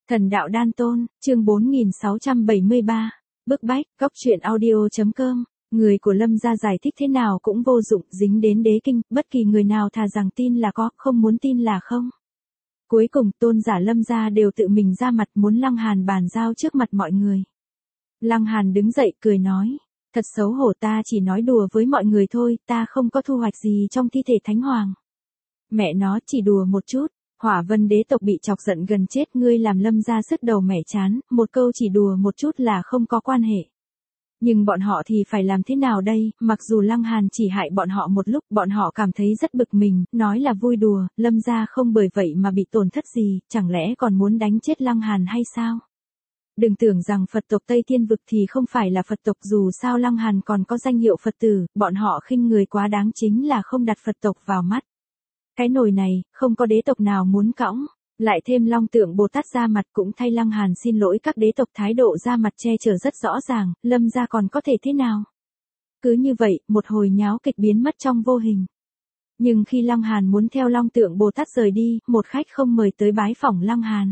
Thần đạo đan tôn, chương 4673. Bức bách, góc truyện audio.com. Người của Lâm gia giải thích thế nào cũng vô dụng, dính đến đế kinh, bất kỳ người nào thà rằng tin là có, không muốn tin là không. Cuối cùng, tôn giả Lâm gia đều tự mình ra mặt muốn Lăng Hàn bàn giao trước mặt mọi người. Lăng Hàn đứng dậy cười nói, thật xấu hổ, ta chỉ nói đùa với mọi người thôi, ta không có thu hoạch gì trong thi thể Thánh Hoàng. Mẹ nó, chỉ đùa một chút. Hỏa Vân đế tộc bị chọc giận gần chết, ngươi làm Lâm gia sứt đầu mẻ chán, một câu chỉ đùa một chút là không có quan hệ. Nhưng bọn họ thì phải làm thế nào đây, mặc dù Lăng Hàn chỉ hại bọn họ một lúc, bọn họ cảm thấy rất bực mình, nói là vui đùa, Lâm gia không bởi vậy mà bị tổn thất gì, chẳng lẽ còn muốn đánh chết Lăng Hàn hay sao? Đừng tưởng rằng Phật tộc Tây Thiên Vực thì không phải là Phật tộc, dù sao Lăng Hàn còn có danh hiệu Phật tử, bọn họ khinh người quá đáng chính là không đặt Phật tộc vào mắt. Cái nồi này, không có đế tộc nào muốn cõng, lại thêm Long Tượng Bồ Tát ra mặt cũng thay Lăng Hàn xin lỗi các đế tộc, thái độ ra mặt che chở rất rõ ràng, Lâm gia còn có thể thế nào? Cứ như vậy, một hồi nháo kịch biến mất trong vô hình. Nhưng khi Lăng Hàn muốn theo Long Tượng Bồ Tát rời đi, một khách không mời tới bái phỏng Lăng Hàn.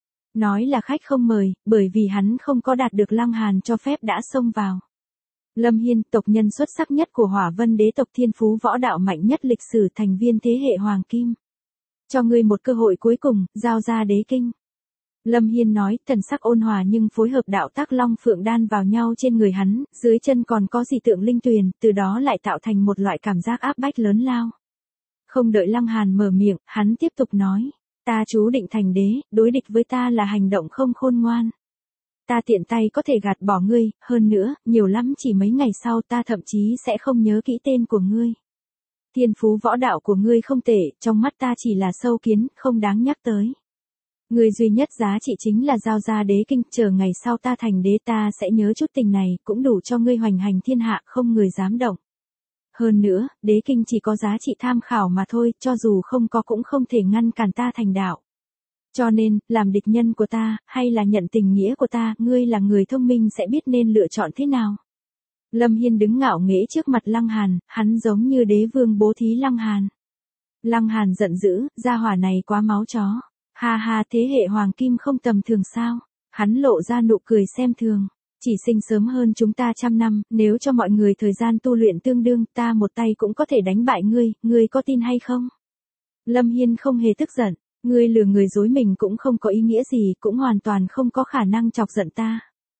Nói là khách không mời, bởi vì hắn không có đạt được Lăng Hàn cho phép đã xông vào. Lâm Hiên, tộc nhân xuất sắc nhất của Hỏa Vân đế tộc, thiên phú võ đạo mạnh nhất lịch sử, thành viên thế hệ Hoàng Kim. Cho ngươi một cơ hội cuối cùng, giao ra đế kinh. Lâm Hiên nói, thần sắc ôn hòa nhưng phối hợp đạo tác long phượng đan vào nhau trên người hắn, dưới chân còn có dị tượng linh tuyền, từ đó lại tạo thành một loại cảm giác áp bách lớn lao. Không đợi Lăng Hàn mở miệng, hắn tiếp tục nói, ta chú định thành đế, đối địch với ta là hành động không khôn ngoan. Ta tiện tay có thể gạt bỏ ngươi, hơn nữa, nhiều lắm chỉ mấy ngày sau ta thậm chí sẽ không nhớ kỹ tên của ngươi. Thiên phú võ đạo của ngươi không tệ, trong mắt ta chỉ là sâu kiến, không đáng nhắc tới. Ngươi duy nhất giá trị chính là giao ra đế kinh, chờ ngày sau ta thành đế ta sẽ nhớ chút tình này, cũng đủ cho ngươi hoành hành thiên hạ, không người dám động. Hơn nữa, đế kinh chỉ có giá trị tham khảo mà thôi, cho dù không có cũng không thể ngăn cản ta thành đạo. Cho nên, làm địch nhân của ta, hay là nhận tình nghĩa của ta, ngươi là người thông minh sẽ biết nên lựa chọn thế nào. Lâm Hiên đứng ngạo nghễ trước mặt Lăng Hàn, hắn giống như đế vương bố thí Lăng Hàn. Lăng Hàn giận dữ, gia hỏa này quá máu chó. Ha ha, thế hệ Hoàng Kim không tầm thường sao? Hắn lộ ra nụ cười xem thường. Chỉ sinh sớm hơn chúng ta 100 năm, nếu cho mọi người thời gian tu luyện tương đương, ta một tay cũng có thể đánh bại ngươi, ngươi có tin hay không? Lâm Hiên không hề tức giận. Ngươi lừa người dối mình cũng không có ý nghĩa gì, cũng hoàn toàn không có khả năng chọc giận ta.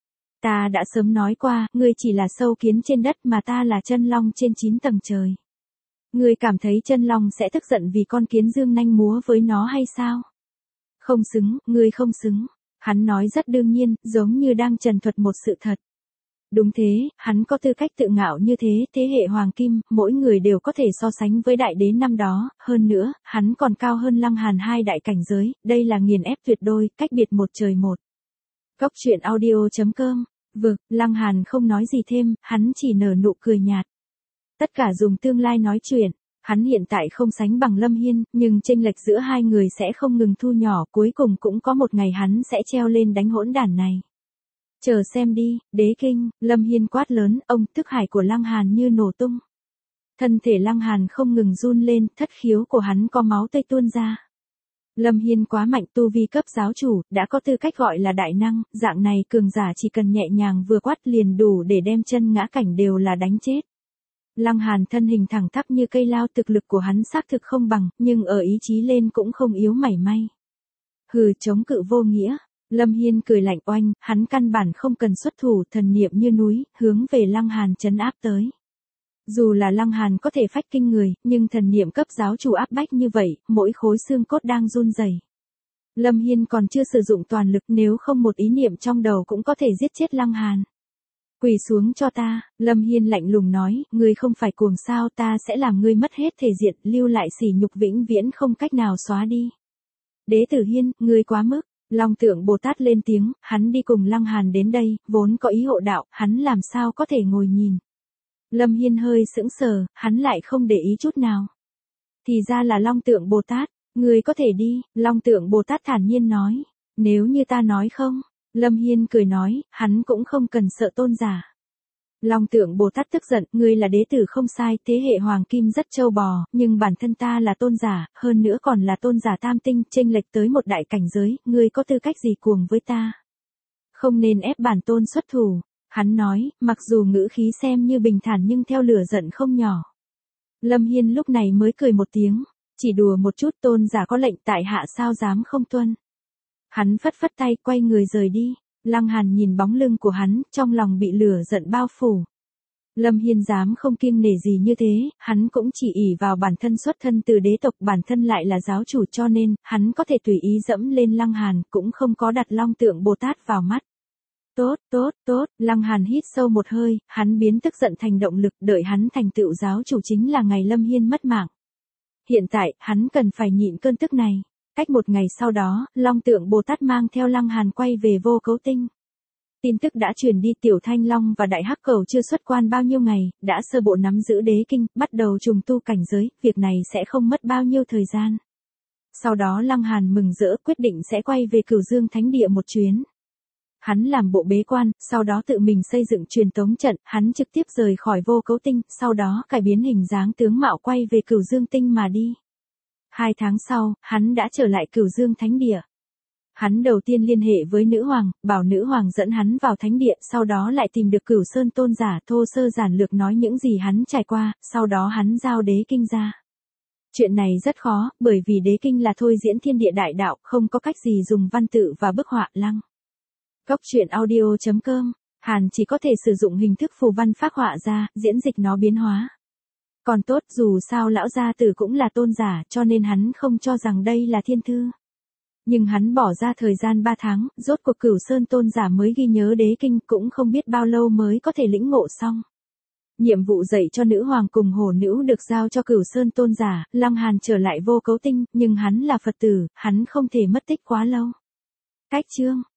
Ta đã sớm nói qua, ngươi chỉ là sâu kiến trên đất mà ta là chân long trên 9 tầng trời. Ngươi cảm thấy chân long sẽ tức giận vì con kiến dương nanh múa với nó hay sao? Không xứng, ngươi không xứng. Hắn nói rất đương nhiên, giống như đang trần thuật một sự thật. Đúng thế, hắn có tư cách tự ngạo như thế, thế hệ Hoàng Kim, mỗi người đều có thể so sánh với đại đế năm đó, hơn nữa, hắn còn cao hơn Lăng Hàn 2 đại cảnh giới, đây là nghiền ép tuyệt đôi, cách biệt một trời một. Góc truyện audio.com. Lăng Hàn không nói gì thêm, hắn chỉ nở nụ cười nhạt. Tất cả dùng tương lai nói chuyện, hắn hiện tại không sánh bằng Lâm Hiên, nhưng chênh lệch giữa hai người sẽ không ngừng thu nhỏ, cuối cùng cũng có một ngày hắn sẽ treo lên đánh hỗn đản này. Chờ xem đi, đế kinh, Lâm Hiên quát lớn, ông thức hải của Lăng Hàn như nổ tung. Thân thể Lăng Hàn không ngừng run lên, thất khiếu của hắn có máu tươi tuôn ra. Lâm Hiên quá mạnh, tu vi cấp giáo chủ, đã có tư cách gọi là đại năng, dạng này cường giả chỉ cần nhẹ nhàng vừa quát liền đủ để đem chân ngã cảnh đều là đánh chết. Lăng Hàn thân hình thẳng tắp như cây lao, thực lực của hắn xác thực không bằng, nhưng ở ý chí lên cũng không yếu mảy may. Hừ, chống cự vô nghĩa. Lâm Hiên cười lạnh oanh, hắn căn bản không cần xuất thủ, thần niệm như núi, hướng về Lăng Hàn trấn áp tới. Dù là Lăng Hàn có thể phách kinh người, nhưng thần niệm cấp giáo chủ áp bách như vậy, mỗi khối xương cốt đang run rẩy. Lâm Hiên còn chưa sử dụng toàn lực, nếu không một ý niệm trong đầu cũng có thể giết chết Lăng Hàn. Quỳ xuống cho ta, Lâm Hiên lạnh lùng nói, ngươi không phải cuồng sao, ta sẽ làm ngươi mất hết thể diện, lưu lại sỉ nhục vĩnh viễn không cách nào xóa đi. Đế tử Hiên, ngươi quá mức. Long Tượng Bồ Tát lên tiếng, hắn đi cùng Lăng Hàn đến đây, vốn có ý hộ đạo, hắn làm sao có thể ngồi nhìn. Lâm Hiên hơi sững sờ, hắn lại không để ý chút nào. Thì ra là Long Tượng Bồ Tát, ngươi có thể đi, Long Tượng Bồ Tát thản nhiên nói. Nếu như ta nói không, Lâm Hiên cười nói, hắn cũng không cần sợ tôn giả. Long Tượng Bồ Tát tức giận, ngươi là đế tử không sai, thế hệ hoàng kim rất châu bò, nhưng bản thân ta là tôn giả, hơn nữa còn là tôn giả tam tinh, chênh lệch tới một đại cảnh giới, ngươi có tư cách gì cuồng với ta? Không nên ép bản tôn xuất thủ. Hắn nói, mặc dù ngữ khí xem như bình thản nhưng theo lửa giận không nhỏ. Lâm Hiên lúc này mới cười một tiếng, chỉ đùa một chút, tôn giả có lệnh tại hạ sao dám không tuân. Hắn phất phất tay quay người rời đi. Lăng Hàn nhìn bóng lưng của hắn, trong lòng bị lửa giận bao phủ. Lâm Hiên dám không kiêng nể gì như thế, hắn cũng chỉ ỷ vào bản thân xuất thân từ đế tộc, bản thân lại là giáo chủ, cho nên, hắn có thể tùy ý dẫm lên Lăng Hàn, cũng không có đặt Long Tượng Bồ Tát vào mắt. Tốt, Lăng Hàn hít sâu một hơi, hắn biến tức giận thành động lực, đợi hắn thành tựu giáo chủ chính là ngày Lâm Hiên mất mạng. Hiện tại, hắn cần phải nhịn cơn tức này. Cách một ngày sau đó, Long Tượng Bồ Tát mang theo Lăng Hàn quay về Vô Cấu Tinh. Tin tức đã truyền đi, Tiểu Thanh Long và Đại Hắc Cẩu chưa xuất quan bao nhiêu ngày, đã sơ bộ nắm giữ đế kinh, bắt đầu trùng tu cảnh giới, việc này sẽ không mất bao nhiêu thời gian. Sau đó Lăng Hàn mừng rỡ quyết định sẽ quay về Cửu Dương Thánh Địa một chuyến. Hắn làm bộ bế quan, sau đó tự mình xây dựng truyền tống trận, hắn trực tiếp rời khỏi Vô Cấu Tinh, sau đó cải biến hình dáng tướng mạo quay về Cửu Dương Tinh mà đi. 2 tháng sau, hắn đã trở lại Cửu Dương Thánh Địa. Hắn đầu tiên liên hệ với nữ hoàng, bảo nữ hoàng dẫn hắn vào thánh địa, sau đó lại tìm được Cửu Sơn tôn giả, thô sơ giản lược nói những gì hắn trải qua, sau đó hắn giao đế kinh ra. Chuyện này rất khó, bởi vì đế kinh là thôi diễn thiên địa đại đạo, không có cách gì dùng văn tự và bức họa. Lăng Cốc truyện audio.com, Hàn chỉ có thể sử dụng hình thức phù văn phác họa ra, diễn dịch nó biến hóa. Còn tốt, dù sao lão gia tử cũng là tôn giả, cho nên hắn không cho rằng đây là thiên thư. Nhưng hắn bỏ ra thời gian 3 tháng, rốt cuộc Cửu Sơn tôn giả mới ghi nhớ đế kinh, cũng không biết bao lâu mới có thể lĩnh ngộ xong. Nhiệm vụ dạy cho nữ hoàng cùng hổ nữ được giao cho Cửu Sơn tôn giả, Lăng Hàn trở lại Vô Cấu Tinh, nhưng hắn là Phật tử, hắn không thể mất tích quá lâu. Cách chương